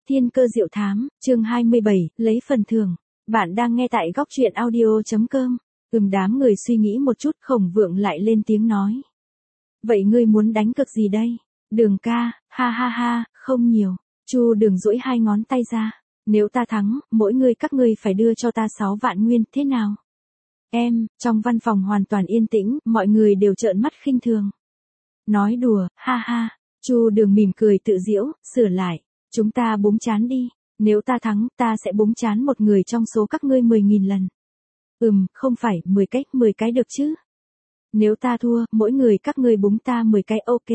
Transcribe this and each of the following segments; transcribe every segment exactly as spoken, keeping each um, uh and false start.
Thiên cơ diệu thám, chương hai mươi bảy, lấy phần thưởng. Bạn đang nghe tại góc truyện audio.com. Ừm đám người suy nghĩ một chút, Khổng Vượng lại lên tiếng nói. Vậy ngươi muốn đánh cược gì đây? Đường ca, ha ha ha, không nhiều. Chu Đường duỗi hai ngón tay ra. Nếu ta thắng, mỗi người các ngươi phải đưa cho ta sáu vạn nguyên, thế nào? Em, trong văn phòng hoàn toàn yên tĩnh, mọi người đều trợn mắt khinh thường. Nói đùa, ha ha. Chu Đường mỉm cười tự giễu, sửa lại. Chúng ta búng chán đi. Nếu ta thắng, ta sẽ búng chán một người trong số các ngươi mười nghìn lần. Ừm, không phải, mười cái, mười cái được chứ? Nếu ta thua, mỗi người các ngươi búng ta mười cái, ok.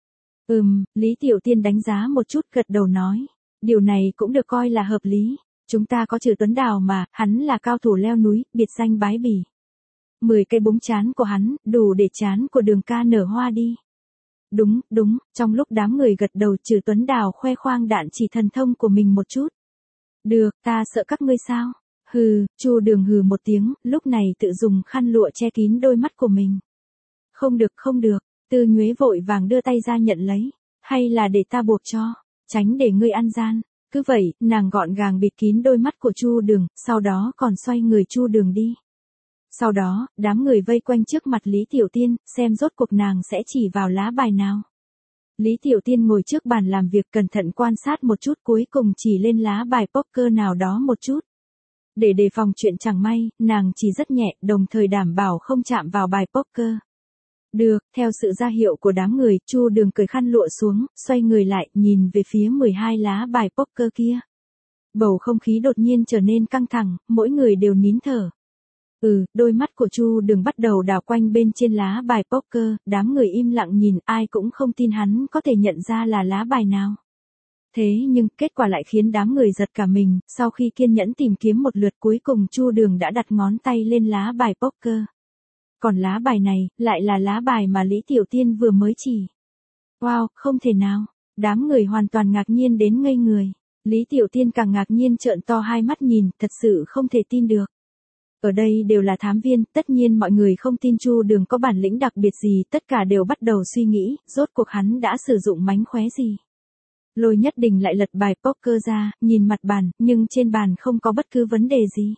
Ừm, Lý Tiểu Tiên đánh giá một chút, gật đầu nói. Điều này cũng được coi là hợp lý. Chúng ta có Trừ Tuấn Đào mà, hắn là cao thủ leo núi, biệt danh Bái Bỉ. mười cái búng chán của hắn, đủ để chán của Đường ca nở hoa đi. Đúng, đúng, trong lúc đám người gật đầu, Trừ Tuấn Đào khoe khoang đạn chỉ thần thông của mình một chút. Được, ta sợ các ngươi sao? Hừ, Chu Đường hừ một tiếng, lúc này tự dùng khăn lụa che kín đôi mắt của mình. Không được, không được, Tư Nhuế vội vàng đưa tay ra nhận lấy. Hay là để ta buộc cho, tránh để ngươi ăn gian. Cứ vậy, nàng gọn gàng bịt kín đôi mắt của Chu Đường, sau đó còn xoay người Chu Đường đi. Sau đó, đám người vây quanh trước mặt Lý Tiểu Tiên, xem rốt cuộc nàng sẽ chỉ vào lá bài nào. Lý Tiểu Tiên ngồi trước bàn làm việc cẩn thận quan sát một chút, cuối cùng chỉ lên lá bài poker nào đó một chút. Để đề phòng chuyện chẳng may, nàng chỉ rất nhẹ, đồng thời đảm bảo không chạm vào bài poker. Được, theo sự ra hiệu của đám người, Chu Đường cởi khăn lụa xuống, xoay người lại, nhìn về phía mười hai lá bài poker kia. Bầu không khí đột nhiên trở nên căng thẳng, mỗi người đều nín thở. Ừ, đôi mắt của Chu Đường bắt đầu đảo quanh bên trên lá bài poker, đám người im lặng nhìn, ai cũng không tin hắn có thể nhận ra là lá bài nào. Thế nhưng, kết quả lại khiến đám người giật cả mình, sau khi kiên nhẫn tìm kiếm một lượt, cuối cùng Chu Đường đã đặt ngón tay lên lá bài poker. Còn lá bài này, lại là lá bài mà Lý Tiểu Tiên vừa mới chỉ. Wow, không thể nào. Đám người hoàn toàn ngạc nhiên đến ngây người. Lý Tiểu Tiên càng ngạc nhiên trợn to hai mắt nhìn, thật sự không thể tin được. Ở đây đều là thám viên, tất nhiên mọi người không tin Chu Đường có bản lĩnh đặc biệt gì, tất cả đều bắt đầu suy nghĩ, rốt cuộc hắn đã sử dụng mánh khóe gì. Lôi Nhất Đình lại lật bài poker ra, nhìn mặt bàn, nhưng trên bàn không có bất cứ vấn đề gì.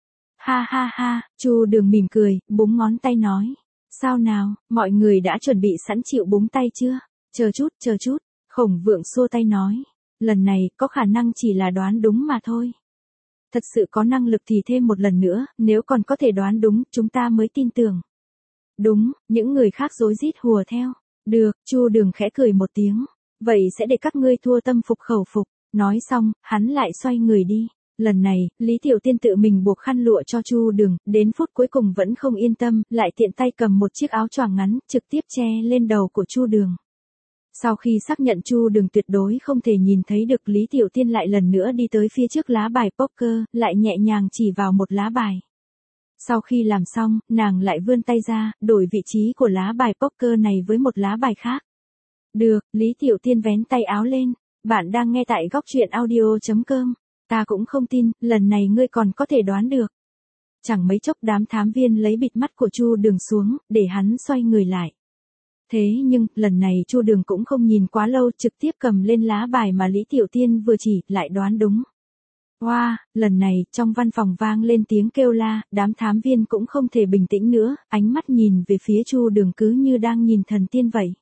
Ha ha ha, Chu Đường mỉm cười, búng ngón tay nói. Sao nào, mọi người đã chuẩn bị sẵn chịu búng tay chưa? Chờ chút, chờ chút, Khổng Vượng xua tay nói. Lần này, có khả năng chỉ là đoán đúng mà thôi. Thật sự có năng lực thì thêm một lần nữa, nếu còn có thể đoán đúng, chúng ta mới tin tưởng. Đúng, những người khác rối rít hùa theo. Được, Chu Đường khẽ cười một tiếng. Vậy sẽ để các ngươi thua tâm phục khẩu phục. Nói xong, hắn lại xoay người đi. Lần này, Lý Tiểu Tiên tự mình buộc khăn lụa cho Chu Đường, đến phút cuối cùng vẫn không yên tâm, lại tiện tay cầm một chiếc áo choàng ngắn, trực tiếp che lên đầu của Chu Đường. Sau khi xác nhận Chu Đường tuyệt đối không thể nhìn thấy được, Lý Tiểu Tiên lại lần nữa đi tới phía trước lá bài poker, lại nhẹ nhàng chỉ vào một lá bài. Sau khi làm xong, nàng lại vươn tay ra, đổi vị trí của lá bài poker này với một lá bài khác. Được, Lý Tiểu Tiên vén tay áo lên. Bạn đang nghe tại góc truyện audio.com. Ta cũng không tin, lần này ngươi còn có thể đoán được. Chẳng mấy chốc đám thám viên lấy bịt mắt của Chu Đường xuống, để hắn xoay người lại. Thế nhưng, lần này Chu Đường cũng không nhìn quá lâu, trực tiếp cầm lên lá bài mà Lý Tiểu Tiên vừa chỉ, lại đoán đúng. Wow, lần này, trong văn phòng vang lên tiếng kêu la, đám thám viên cũng không thể bình tĩnh nữa, ánh mắt nhìn về phía Chu Đường cứ như đang nhìn thần tiên vậy.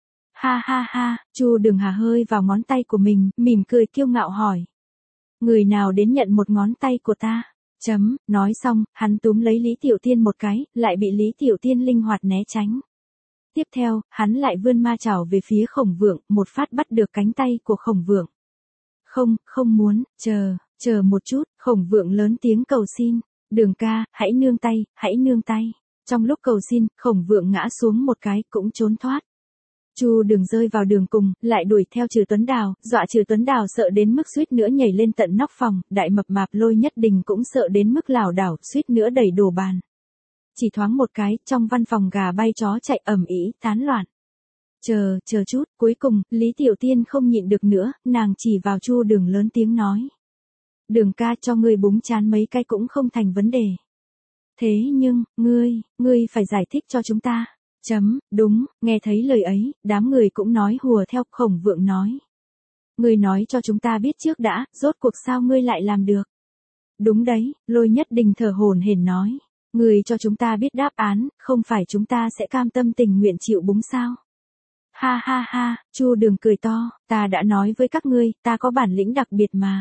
Ha ha ha, Chu Đường hà hơi vào ngón tay của mình, mỉm cười kiêu ngạo hỏi. Người nào đến nhận một ngón tay của ta? Chấm, nói xong, hắn túm lấy Lý Tiểu Tiên một cái, lại bị Lý Tiểu Tiên linh hoạt né tránh. Tiếp theo, hắn lại vươn ma chảo về phía Khổng Vượng, một phát bắt được cánh tay của Khổng Vượng. Không, không muốn, chờ, chờ một chút, Khổng Vượng lớn tiếng cầu xin. Đường ca, hãy nương tay, hãy nương tay. Trong lúc cầu xin, Khổng Vượng ngã xuống một cái, cũng trốn thoát. Chu Đường rơi vào đường cùng, lại đuổi theo Trừ Tuấn Đào, dọa Trừ Tuấn Đào sợ đến mức suýt nữa nhảy lên tận nóc phòng, đại mập mạp Lôi Nhất Đình cũng sợ đến mức lảo đảo, suýt nữa đẩy đổ bàn. Chỉ thoáng một cái, trong văn phòng gà bay chó chạy ầm ĩ, tán loạn. Chờ, chờ chút, cuối cùng, Lý Tiểu Tiên không nhịn được nữa, nàng chỉ vào Chu Đường lớn tiếng nói. Đường ca, cho ngươi búng chán mấy cái cũng không thành vấn đề. Thế nhưng, ngươi, ngươi phải giải thích cho chúng ta. Chấm, đúng, nghe thấy lời ấy, đám người cũng nói hùa theo, Khổng Vượng nói. Ngươi nói cho chúng ta biết trước đã, rốt cuộc sao ngươi lại làm được? Đúng đấy, Lôi Nhất Đình thở hổn hển nói. Ngươi cho chúng ta biết đáp án, không phải chúng ta sẽ cam tâm tình nguyện chịu búng sao? Ha ha ha, Chu Đường cười to, ta đã nói với các ngươi, ta có bản lĩnh đặc biệt mà.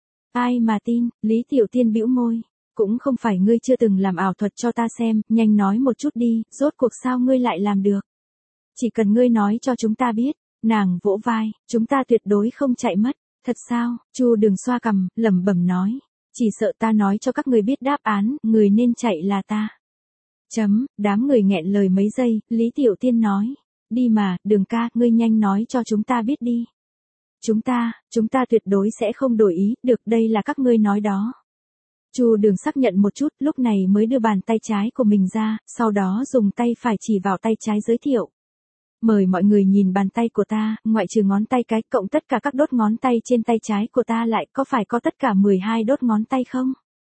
Ai mà tin, Lý Tiểu Tiên bĩu môi. Cũng không phải ngươi chưa từng làm ảo thuật cho ta xem, nhanh nói một chút đi, rốt cuộc sao ngươi lại làm được? Chỉ cần ngươi nói cho chúng ta biết, nàng vỗ vai, chúng ta tuyệt đối không chạy mất. Thật sao? Chu Đường xoa cằm, lẩm bẩm nói. Chỉ sợ ta nói cho các ngươi biết đáp án, người nên chạy là ta. Chấm, đám người nghẹn lời mấy giây, Lý Tiểu Tiên nói. Đi mà, Đường ca, ngươi nhanh nói cho chúng ta biết đi. Chúng ta, chúng ta tuyệt đối sẽ không đổi ý, được đây là các ngươi nói đó. Chu Đường xác nhận một chút, lúc này mới đưa bàn tay trái của mình ra, sau đó dùng tay phải chỉ vào tay trái giới thiệu. Mời mọi người nhìn bàn tay của ta, ngoại trừ ngón tay cái, cộng tất cả các đốt ngón tay trên tay trái của ta lại, có phải có tất cả mười hai đốt ngón tay không?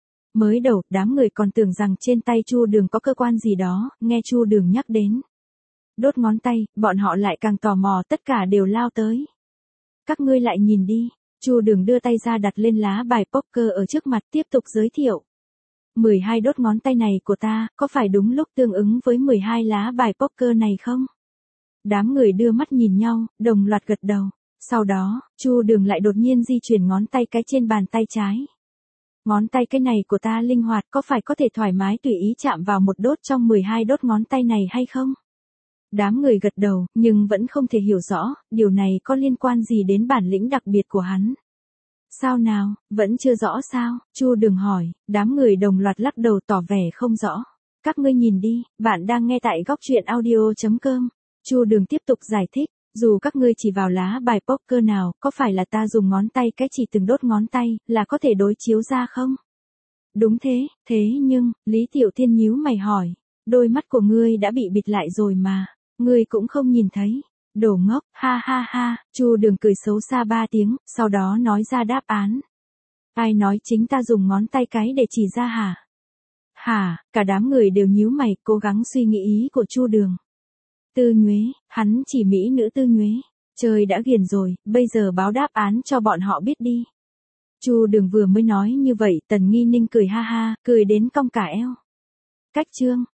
Mới đầu, đám người còn tưởng rằng trên tay Chu Đường có cơ quan gì đó, nghe Chu Đường nhắc đến đốt ngón tay, bọn họ lại càng tò mò, tất cả đều lao tới. Các ngươi lại nhìn đi. Chu Đường đưa tay ra đặt lên lá bài poker ở trước mặt, tiếp tục giới thiệu. mười hai đốt ngón tay này của ta, có phải đúng lúc tương ứng với mười hai lá bài poker này không? Đám người đưa mắt nhìn nhau, đồng loạt gật đầu. Sau đó, Chu Đường lại đột nhiên di chuyển ngón tay cái trên bàn tay trái. Ngón tay cái này của ta linh hoạt, có phải có thể thoải mái tùy ý chạm vào một đốt trong mười hai đốt ngón tay này hay không? Đám người gật đầu, nhưng vẫn không thể hiểu rõ, điều này có liên quan gì đến bản lĩnh đặc biệt của hắn. Sao nào, vẫn chưa rõ sao? Chu Đường hỏi, đám người đồng loạt lắc đầu tỏ vẻ không rõ. Các ngươi nhìn đi, bạn đang nghe tại góc truyện audio chấm com. Chu Đường tiếp tục giải thích, dù các ngươi chỉ vào lá bài poker nào, có phải là ta dùng ngón tay cái chỉ từng đốt ngón tay, là có thể đối chiếu ra không? Đúng thế, thế nhưng, Lý Tiểu Tiên nhíu mày hỏi, đôi mắt của ngươi đã bị bịt lại rồi mà, ngươi cũng không nhìn thấy. Đồ ngốc, ha ha ha, Chu Đường cười xấu xa ba tiếng, sau đó nói ra đáp án. Ai nói chính ta dùng ngón tay cái để chỉ ra hả? Hả, cả đám người đều nhíu mày, cố gắng suy nghĩ ý của Chu Đường. Tư Nhuế, hắn chỉ mỹ nữ Tư Nhuế. Trời đã ghiền rồi, bây giờ báo đáp án cho bọn họ biết đi. Chu Đường vừa mới nói như vậy, Tần Nghi Ninh cười ha ha, cười đến cong cả eo. Cách chương,